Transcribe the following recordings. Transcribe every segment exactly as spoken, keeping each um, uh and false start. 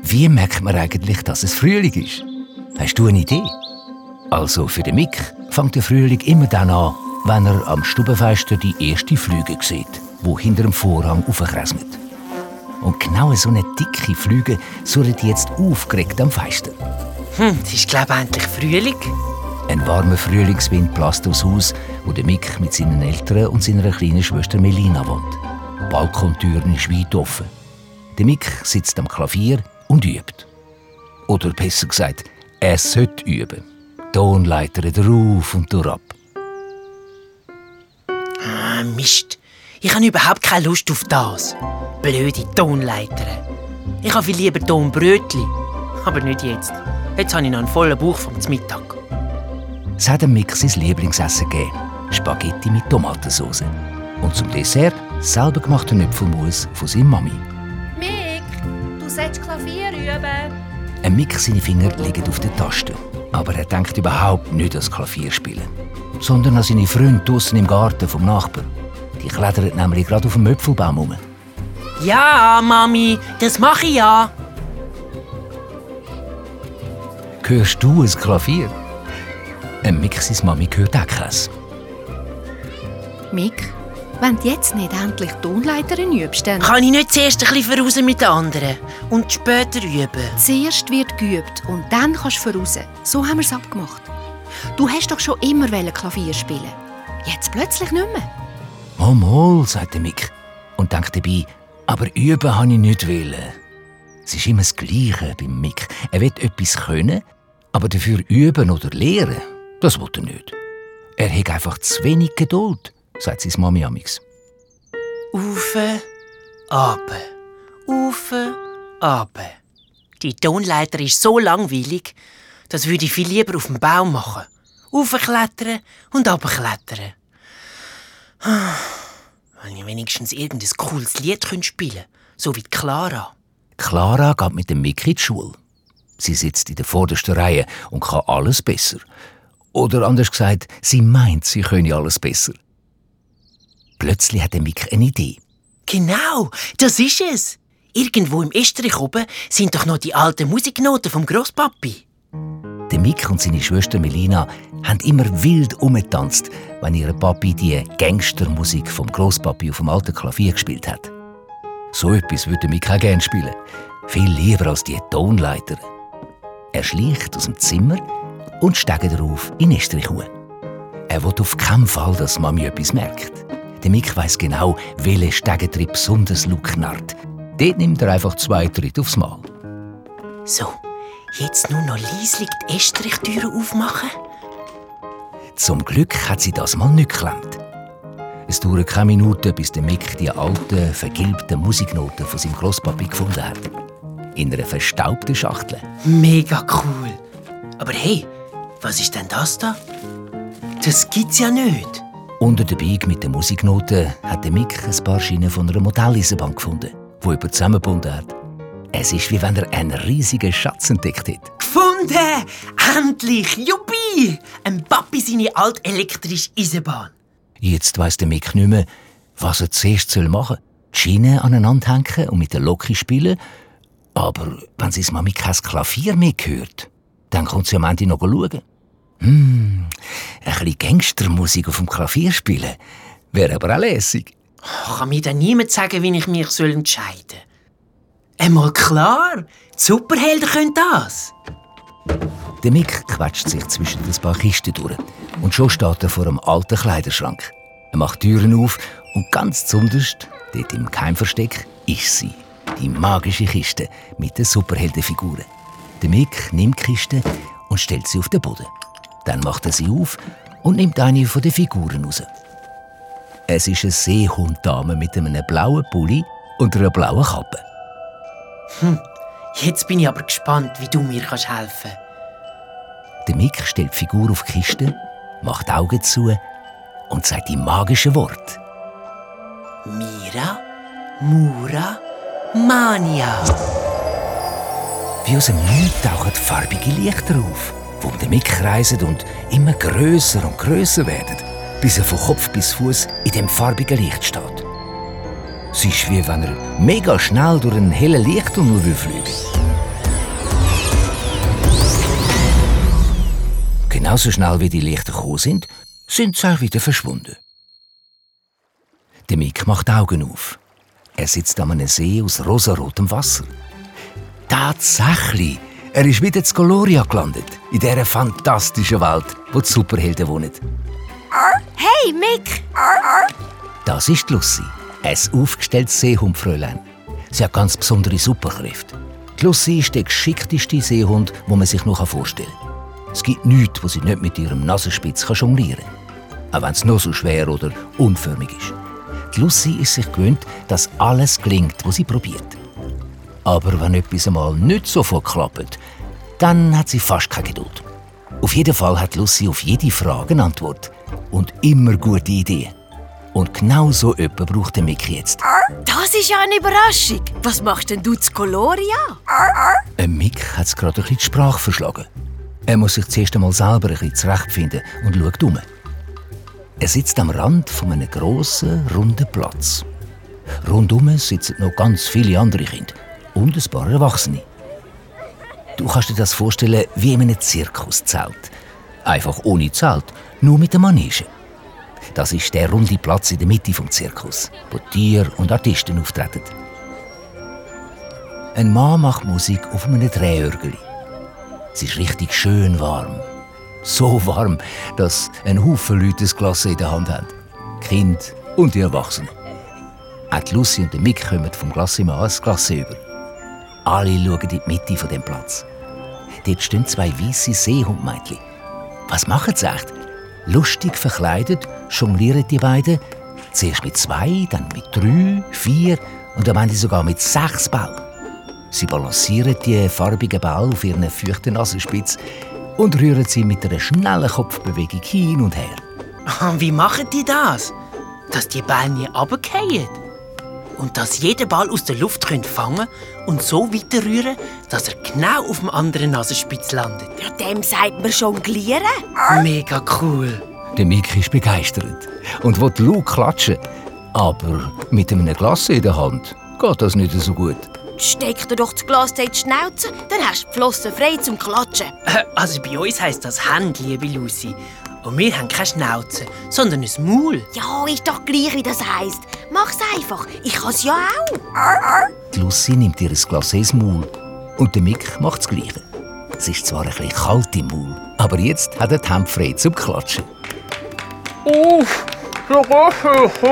Wie merkt man eigentlich, dass es Frühling ist? Hast du eine Idee? Also für den Mick fängt der Frühling immer dann an, wenn er am Stubenfenster die erste Flüge sieht, die hinter dem Vorhang aufkräsmet. Und genau so eine dicke Flüge surrt jetzt aufgeregt am Fenster. Hm, es ist, glaube ich, endlich Frühling. Ein warmer Frühlingswind bläst aufs Haus, wo der Mick mit seinen Eltern und seiner kleinen Schwester Melina wohnt. Die Balkontüren ist weit offen. Der Mick sitzt am Klavier und übt. Oder besser gesagt, er sollte üben. Tonleiter drauf und durchab. Ah, Mist. Ich habe überhaupt keine Lust auf das. Blöde Tonleitern. Ich habe viel lieber Tonbrötli. Aber nicht jetzt. Jetzt habe ich noch einen vollen Bauch vom Mittag. Es hat dem Mick sein Lieblingsessen gegeben. Spaghetti mit Tomatensauce. Und zum Dessert selber gemachten Nüpfelmus von seiner Mami. Mick, du sollst Klavier üben. Ein Mick seine Finger liegen auf den Tasten. Aber er denkt überhaupt nicht an das Klavierspielen. Sondern an seine Freunde draussen im Garten vom Nachbarn. Die klettern nämlich gerade auf dem Äpfelbaum herum. Ja, Mami, das mache ich ja. Hörst du ein Klavier? Ein Mick, seine Mami, hört auch keins. Mick, wenn du jetzt nicht endlich Tonleiterin übst, dann... Kann ich nicht zuerst ein bisschen voraus mit den anderen und später üben? Zuerst wird geübt und dann kannst du voraus. So haben wir es abgemacht. Du hast doch schon immer Klavier spielen. Jetzt plötzlich nicht mehr. «Oh, mal», sagt der Mick und denkt dabei, «aber üben habe ich nicht wollen». Es ist immer das Gleiche beim Mick. Er will etwas können, aber dafür üben oder lehren, das will er nicht. Er hat einfach zu wenig Geduld, sagt seine Mami amix. Ufe, abe, ufe, abe. Die Tonleiter ist so langweilig, das würde ich viel lieber auf dem Baum machen. Aufklettern und runterklettern. Wenn ich wenigstens irgendein cooles Lied spielen könnte, so wie Clara. Clara geht mit dem Mick in die Schule. Sie sitzt in der vordersten Reihe und kann alles besser. Oder anders gesagt, sie meint, sie könne alles besser. Plötzlich hat der Mick eine Idee. Genau, das ist es. Irgendwo im Estrich oben sind doch noch die alten Musiknoten vom Grosspapi. Der Mick und seine Schwester Melina haben immer wild umgetanzt, wenn ihr Papi die Gangstermusik vom Grosspapi auf dem alten Klavier gespielt hat. So etwas würde Mick auch gerne spielen. Viel lieber als die Tonleiter. Er schleicht aus dem Zimmer und steigt darauf in Estrichhuhn. Er will auf keinen Fall, dass Mami etwas merkt. Der Mick weiss genau, welcher Stegentritt besonders laut knarrt. Dort nimmt er einfach zwei Tritte aufs Mal. So, jetzt nur noch leislich die Estrichtüre aufmachen. Zum Glück hat sie das mal nicht geklemmt. Es dauert keine Minute, bis der Mick die alten, vergilbten Musiknoten von seinem Grosspapi gefunden hat. In einer verstaubten Schachtel. Mega cool. Aber hey, was ist denn das da? Das gibt's ja nicht. Unter der Bieg mit den Musiknoten hat der Mick ein paar Schienen von einer Modelleisenbahn gefunden, die er zusammengebunden hat. Es ist, wie wenn er einen riesigen Schatz entdeckt hat. Gefunden! Endlich! Juppie! Ein Papi seine alte elektrische Eisenbahn. Jetzt weiss der Mick nicht mehr, was er zuerst machen soll. Die Schienen aneinander hängen und mit der Loki spielen. Aber wenn seine Mami kein Klavier mehr hört, dann kommt sie am Ende noch schauen. Hm, ein bisschen Gangstermusik auf dem Klavier spielen wäre aber auch lässig. Oh, kann mir dann niemand sagen, wie ich mich entscheiden soll? Einmal klar, die Superhelden können das. Der Mick quetscht sich zwischen ein paar Kisten durch und schon steht er vor einem alten Kleiderschrank. Er macht Türen auf und ganz zunderst, dort im Geheimversteck, ist sie. Die magische Kiste mit den Superheldenfiguren. Der Mick nimmt die Kiste und stellt sie auf den Boden. Dann macht er sie auf und nimmt eine von den Figuren raus. Es ist eine Seehunddame mit einem blauen Pulli und einer blauen Kappe. Hm, jetzt bin ich aber gespannt, wie du mir helfen kannst. Der Mick stellt die Figur auf die Kiste, macht die Augen zu und sagt die magischen Worte. Mira, Mura, Mania. Wie aus dem Nichts tauchen farbige Lichter auf, die um den Mick kreisen und immer grösser und grösser werden, bis er von Kopf bis Fuß in dem farbigen Licht steht. Es ist wie wenn er mega schnell durch einen hellen Lichttunnel fliegen will. genauso schnell wie die Lichter gekommen sind, sind sie auch wieder verschwunden. Der Mick macht die Augen auf. Er sitzt an einem See aus rosarotem Wasser. Tatsächlich! Er ist wieder in Gloria gelandet, in dieser fantastischen Welt, wo die Superhelden wohnen. Hey, Mick! Das ist Lucy, ein aufgestelltes Seehundfräulein. Sie hat ganz besondere Superkräfte. Die Lucy ist der geschickteste Seehund, den man sich noch vorstellen kann. Es gibt nichts, was sie nicht mit ihrem Nasenspitz jonglieren kann. Auch wenn es noch so schwer oder unförmig ist. Die Lucy ist sich gewöhnt, dass alles gelingt, was sie probiert. Aber wenn etwas einmal nicht sofort klappt, dann hat sie fast keine Geduld. Auf jeden Fall hat Lucy auf jede Frage eine Antwort. Und immer gute Ideen. Und genau so jemanden braucht der Mick jetzt. Das ist ja eine Überraschung. Was machst denn du zu Gloria? Ein Mick hat es gerade ein bisschen die Sprache verschlagen. Er muss sich zuerst einmal selber ein bisschen zurechtfinden und schaut um. Er sitzt am Rand von einem grossen, runden Platz. Rundum sitzen noch ganz viele andere Kinder und ein paar Erwachsene. Du kannst dir das vorstellen wie in einem Zirkuszelt. Einfach ohne Zelt, nur mit der Manege. Das ist der runde Platz in der Mitte des Zirkus, wo Tiere und Artisten auftreten. Ein Mann macht Musik auf einem Drehorgel. Es ist richtig schön warm. So warm, dass ein Haufen Leute ein Glas in der Hand haben. Die Kinder und die Erwachsenen. Auch die Lucy und der Mick kommen vom Glassemann ein Glas über. Alle schauen in die Mitte von dem Platz. Dort stehen zwei weisse Seehundmädchen. Was machen sie echt? Lustig verkleidet jonglieren die beiden. Zuerst mit zwei, dann mit drei, vier und am Ende sogar mit sechs Bällen. Sie balancieren die farbigen Bälle auf ihren feuchten Nasenspitz und rühren sie mit einer schnellen Kopfbewegung hin und her. Wie machen die das? Dass die Bälle nie runterfallen? Und dass jeder Ball aus der Luft fangen kann und so weiterrühren, dass er genau auf dem anderen Nasenspitz landet. Ja, dem sagt man jonglieren. Mega cool. Der Mick ist begeistert und will laut klatschen. Aber mit einem Glas in der Hand geht das nicht so gut. Steck dir doch das Glas in die Schnauze, dann hast du die Flossen frei zum Klatschen. Also bei uns heisst das Hand, liebe Lucy. Und wir haben keine Schnauze, sondern ein Maul. Ja, ist doch gleich, wie das heisst. Mach's einfach, ich kann's ja auch. Die Lucy nimmt ihr Glas ins Maul und der Mick macht das Gleiche. Es ist zwar ein bisschen kalt im Maul, aber jetzt hat er die Hände frei zum Klatschen. Uff, das ist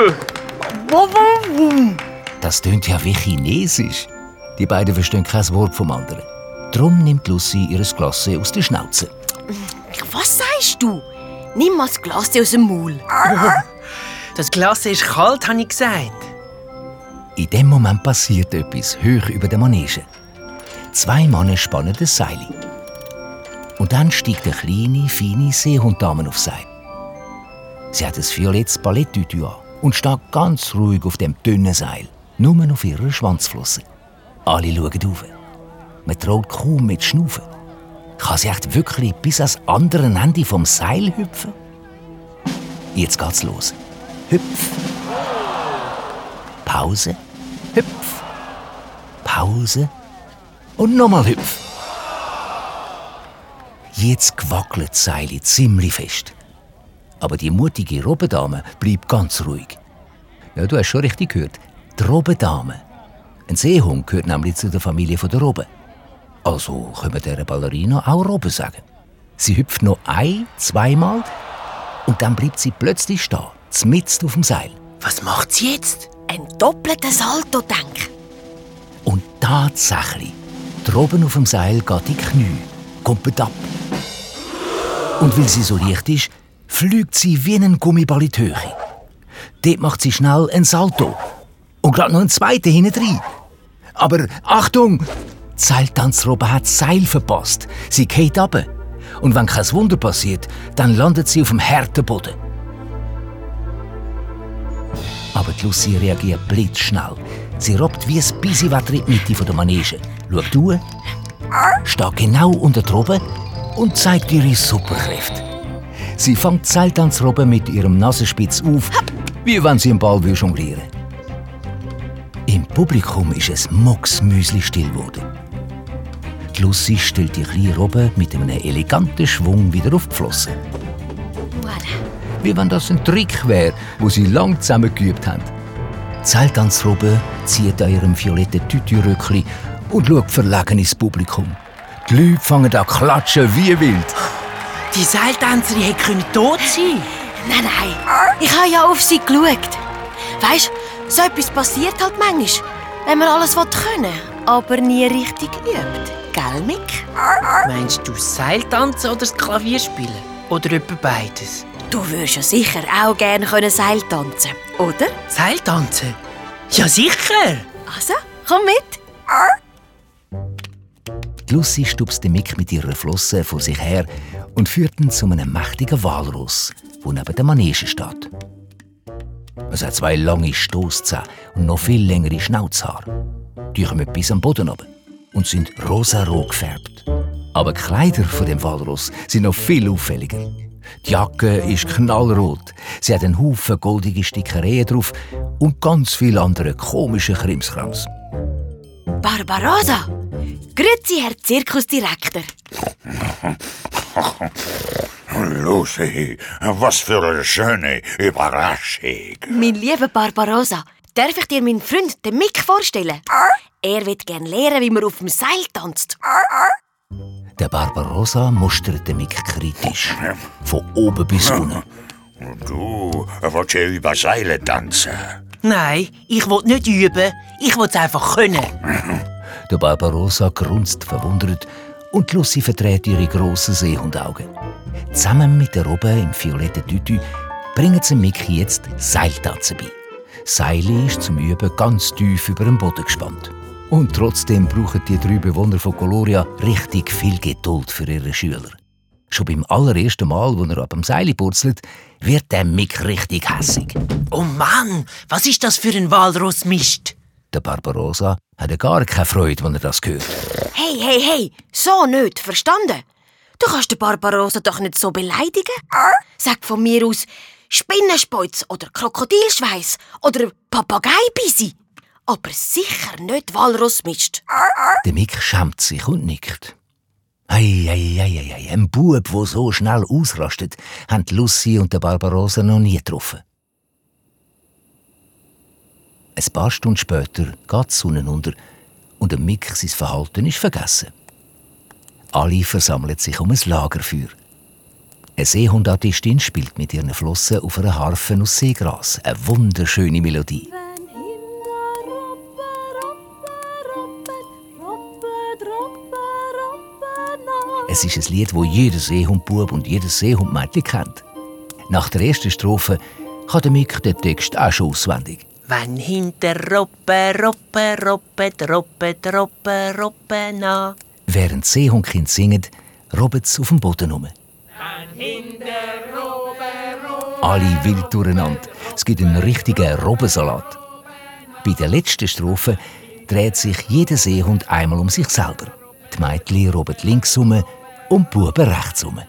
cool. Das tönt ja wie Chinesisch. Die beiden verstehen kein Wort vom anderen. Darum nimmt Lucy ihr Glas aus der Schnauze. Was sagst du? Nimm mal das Glas aus dem Maul. Das Glas ist kalt, habe ich gesagt. In dem Moment passiert etwas hoch über der Manege. Zwei Männer spannen das Seil. Und dann steigt eine kleine, feine Seehunddame aufs Seil. Sie hat ein violettes Balletttütü an und steht ganz ruhig auf dem dünnen Seil, nur auf ihrer Schwanzflosse. Alle schauen auf. Man traut kaum mit Schnaufen. Kann sie echt wirklich bis ans andere Ende vom Seil hüpfen? Jetzt geht's los. Hüpf. Pause. Hüpf. Pause. Und nochmal hüpf. Jetzt gewackelt das Seil ziemlich fest. Aber die mutige Robbendame bleibt ganz ruhig. Ja, du hast schon richtig gehört. Die Robbendame. Ein Seehund gehört nämlich zu der Familie der Robben. Also können wir dieser Ballerina auch Robben sagen. Sie hüpft noch ein-, zweimal und dann bleibt sie plötzlich stehen, mitten auf dem Seil. Was macht sie jetzt? Ein doppelter Salto, denk. Und tatsächlich, die Robben auf dem Seil geht in die Knie, kommt ab. Und weil sie so leicht ist, fliegt sie wie ein Gummiball in die Höhe. Dort macht sie schnell einen Salto. Und gerade noch einen zweiten hinten rein. Aber Achtung! Die Seiltanzrobbe hat das Seil verpasst. Sie geht runter. Und wenn kein Wunder passiert, dann landet sie auf dem harten Boden. Aber die Lucy reagiert blitzschnell. Sie robbt wie ein Bisiwetter in die Mitte der Manege. Schaut durch, steht genau unter der Robbe und zeigt ihre Superkräfte. Sie fängt die Seiltanzrobbe mit ihrem Nasenspitz auf, wie wenn sie einen Ball jonglieren will. Im Publikum ist es mucksmüsli still geworden. Die Lucy stellt die kleine Robbe mit einem eleganten Schwung wieder auf die Flossen. Voilà. Wie wenn das ein Trick wäre, wo sie lang zusammen geübt haben. Die Seiltanzrobbe zieht an ihrem violetten Tütüröckli und schaut verlegen ins Publikum. Die Leute fangen an klatschen wie wild. Die Seiltänzerin hätte tot sein. Nein, nein, ich habe ja auf sie geschaut. Weisst, so etwas passiert halt manchmal, wenn man alles können will, aber nie richtig übt. Gell, Mick? Meinst du Seiltanzen oder das Klavier spielen? Oder etwa beides? Du würdest ja sicher auch gerne können Seil tanzen, oder? Seiltanzen? Ja, sicher! Also, komm mit. Die Lucy stupst den Mick mit ihrer Flosse vor sich her und führt ihn zu einem mächtigen Walross, der neben der Manege steht. Es hat zwei lange Stosszähne und noch viel längere Schnauzhaare. Die kommen bis am Boden runter und sind rosarot gefärbt. Aber die Kleider von dem Walross sind noch viel auffälliger. Die Jacke ist knallrot, sie hat einen Haufen goldige Stickereien drauf und ganz viele andere komische Krimskrams. Barbarossa! Grüezi, Herr Zirkusdirektor. Lucy, was für eine schöne Überraschung. Mein lieber Barbarossa, darf ich dir meinen Freund, den Mick, vorstellen? Er wird gerne lernen, wie man auf dem Seil tanzt. Der Barbarossa mustert den Mick kritisch, von oben bis unten. Du willst ja über Seile tanzen. Nein, ich will nicht üben. Ich will es einfach können. Der Barbarossa grunzt verwundert und Lucy verdreht ihre grossen Seehundaugen. Zusammen mit der Robbe im violetten Tütü bringen sie Mick jetzt Seiltanzen bei. Seile ist zum Üben ganz tief über dem Boden gespannt. Und trotzdem brauchen die drei Bewohner von Koloria richtig viel Geduld für ihre Schüler. Schon beim allerersten Mal, wo er ab dem Seil purzelt, wird der Mick richtig hässig. Oh Mann, was ist das für ein Walrossmist? Der Barbarossa hat gar keine Freude, wenn er das hört. Hey, hey, hey, so nicht, verstanden? Du kannst den Barbarossa doch nicht so beleidigen. Sag von mir aus Spinnenspeuz oder Krokodilschweiß oder Papageibisi. Aber sicher nicht Walrossmist. Der Mick schämt sich und nickt. Ei, ei, ei, ei, ei. Ein Bub, der so schnell ausrastet, haben Lucy und der Barbarossa noch nie getroffen. Ein paar Stunden später geht die Sonne unter und der Mick sein Verhalten ist vergessen. Alle versammeln sich um ein Lagerfeuer. Eine Seehundartistin spielt mit ihren Flossen auf einer Harfe aus Seegras. Eine wunderschöne Melodie. Es ist ein Lied, das jeder Seehundbub und jedes Seehundmädchen kennt. Nach der ersten Strophe kann der Mick den Text auch schon auswendig. Wenn hinter Robbe, Robbe, Robbe, Robbe, Robbe, Robbe na. Während die Seehundkinder singen, robben sie auf dem Boden herum. Alle wild durcheinander. Es gibt einen richtigen Robbensalat. Bei der letzten Strophe dreht sich jeder Seehund einmal um sich selber. Die Mädchen robben links herum und die Buben rechts herum.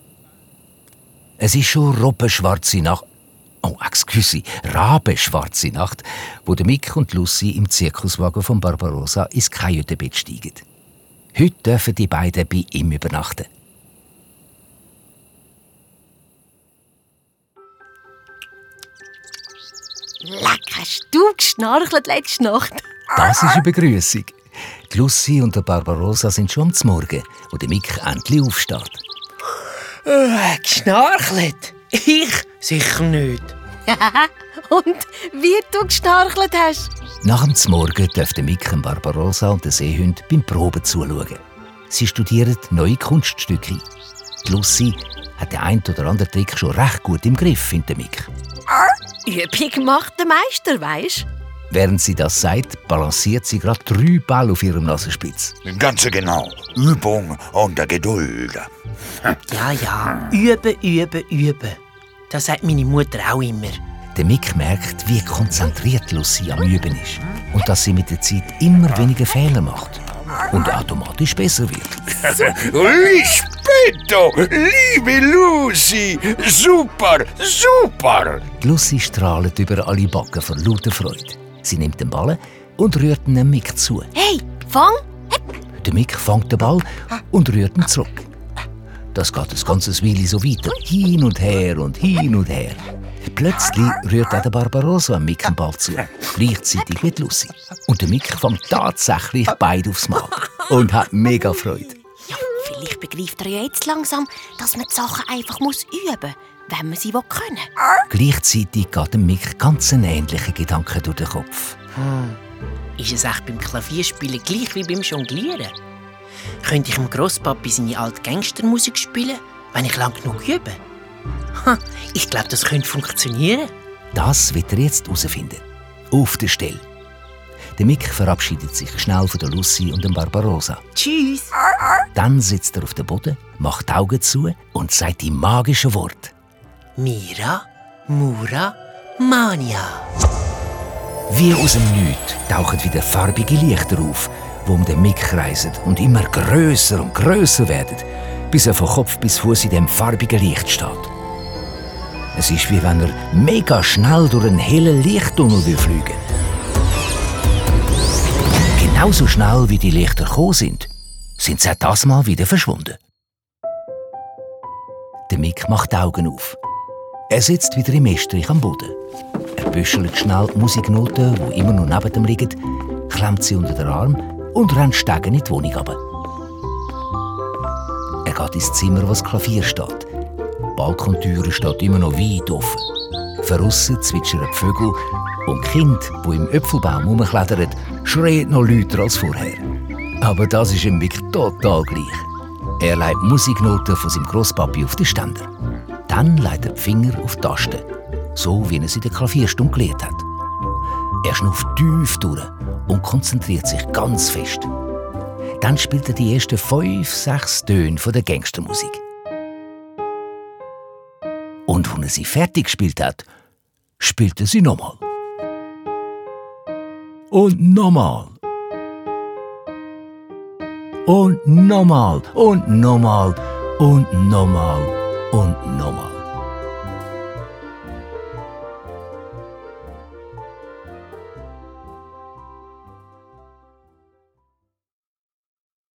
Es ist schon robbenschwarze Nacht. Oh, excuse, rabenschwarze Nacht, wo der Mick und Lucy im Zirkuswagen von Barbarossa ins Kajütenbett steigen. Heute dürfen die beiden bei ihm übernachten. Leck, hast du geschnarchelt letzte Nacht? Das ist eine Begrüßung. Die Lucy und der Barbarossa sind schon am Morgen, wo der Mick endlich aufsteht. Äh, geschnarchelt? Ich? Sicher nicht. Und wie du geschnarchelt hast? Nach dem Morgen dürfen Mick, Barbarossa und der Seehund beim Proben zuschauen. Sie studieren neue Kunststücke. Die Lucy hat den einen oder anderen Trick schon recht gut im Griff, findet Mick. Übung macht der Meister, weisst? Während sie das sagt, balanciert sie gerade drei Bälle auf ihrem Nasenspitz. Ganz genau. Übung und Geduld. Ja, ja. Üben, üben, üben. Das sagt meine Mutter auch immer. Der Mick merkt, wie konzentriert Lucy am Üben ist. Und dass sie mit der Zeit immer weniger Fehler macht. Und automatisch besser wird. Rispetto, liebe Lucy. Super, super. Die Lucy strahlt über alle Backen vor lauter Freude. Sie nimmt den Ball und rührt ihn Mick zu. Hey, fang! Der Der Mick fängt den Ball und rührt ihn zurück. Das geht ein ganzes Weile so weiter, hin und her und hin und her. Plötzlich rührt auch der Barbarossa am Mick den Ball zu, gleichzeitig mit Lucy. Und der Mick fängt tatsächlich beide aufs Mal und hat mega Freude. Ja, vielleicht begreift er ja jetzt langsam, dass man die Sachen einfach muss üben muss, wenn man sie können will. Gleichzeitig geht dem Mick ganz ein ähnlicher Gedanke durch den Kopf. Hm. Ist es echt beim Klavierspielen gleich wie beim Jonglieren? Könnte ich dem Grosspapi seine alte Gangstermusik spielen, wenn ich lang genug übe? Ha, ich glaube, das könnte funktionieren. Das wird er jetzt herausfinden. Auf der Stelle. Der Mick verabschiedet sich schnell von der Lucy und dem Barbarossa. Tschüss. Dann sitzt er auf dem Boden, macht die Augen zu und sagt die magischen Worte. Mira, Mura, Mania. Wie aus dem Nichts tauchen wieder farbige Lichter auf, die um den Mick kreisen und immer grösser und grösser werden, bis er von Kopf bis Fuß in dem farbigen Licht steht. Es ist, wie wenn er mega schnell durch einen hellen Lichttunnel will fliegen. Genauso schnell wie die Lichter gekommen sind, sind sie auch das Mal wieder verschwunden. Der Mick macht die Augen auf. Er sitzt wieder im Estrich am Boden. Er büschelt schnell die Musiknoten, die immer noch neben ihm liegen, klemmt sie unter den Arm und rennt Stegen in die Wohnung runter. Er geht ins Zimmer, wo das Klavier steht. Die Balkontüre steht immer noch weit offen. Veraussen zwitschern die Vögel und die Kinder, die im Äpfelbaum herumklettern, schreien noch lauter als vorher. Aber das ist ihm Mick total gleich. Er legt die Musiknoten von seinem Grosspapi auf den Ständer. Dann legt er die Finger auf die Tasten, so wie er sie in der Klavierstunde gelernt hat. Er schnauft tief durch und konzentriert sich ganz fest. Dann spielt er die ersten fünf, sechs Töne von der Gangstermusik. Und als er sie fertig gespielt hat, spielt er sie nochmal. Und nochmal. Und nochmal. Und nochmal. Und nochmal. Und nochmal.